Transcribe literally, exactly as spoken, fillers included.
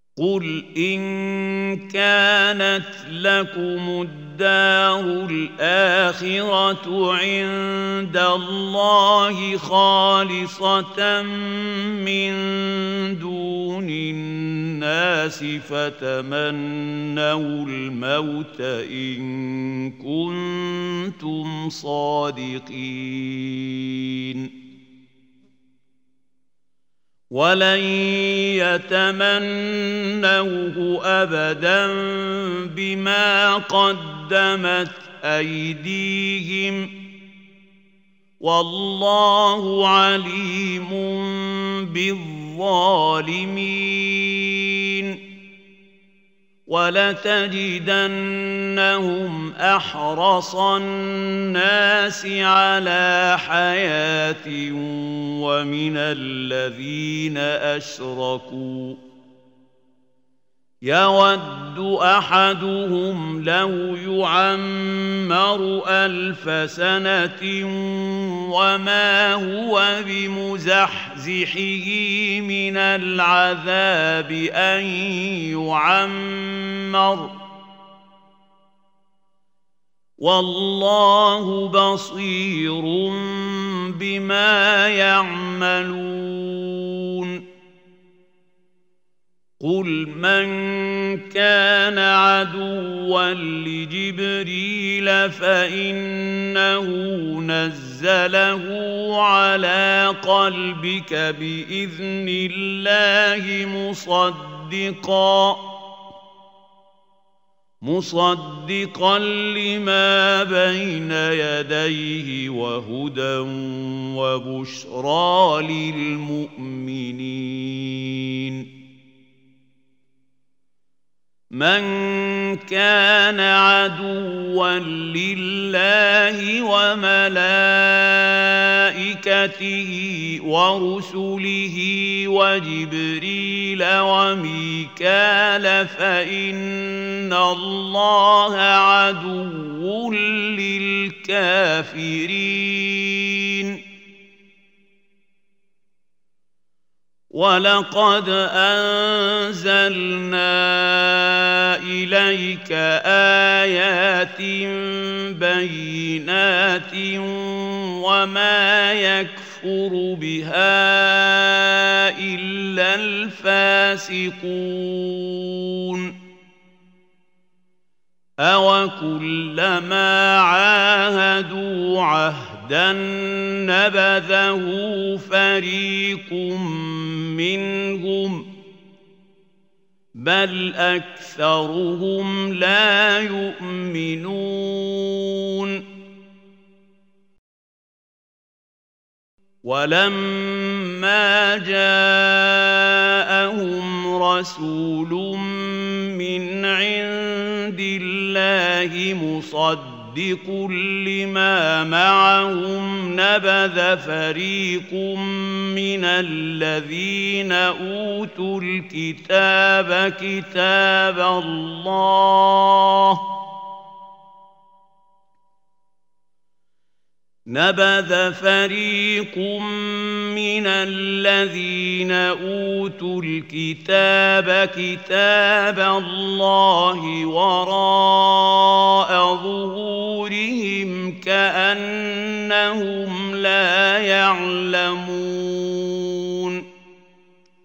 قل إن كانت لكم الدار الآخرة عند الله خالصة من دون الناس فتمنوا الموت إن كنتم صادقين ولن يتمنوه أبدا بما قدمت أيديهم والله عليم بالظالمين ولتجدنهم أحرص الناس على حياة ومن الذين أشركوا يود أحدهم لو يعمر ألف سنة وما هو بمزحزحه من العذاب أن يعمر والله بصير بما يعملون قل من كان عدوا لجبريل فإنه نزله على قلبك بإذن الله مصدقا مصدقا لما بين يديه وهدى وبشرى للمؤمنين من كان عدوا لله وملائكته ورسله وجبريل وميكال فإن الله عدو للكافرين ولقد أنزلنا إليك آيات بينات وما يكفر بها إلا الفاسقون أوكلما عاهدوا عهدا نبذه فريق منهم بل أكثرهم لا يؤمنون ولما جاءهم رسول من عند الله مصدق لما معهم نبذ فريق من الذين أوتوا الكتاب كتاب الله نبذ فريق من الذين أوتوا الكتاب كتاب الله وراء ظهورهم كأنهم لا يعلمون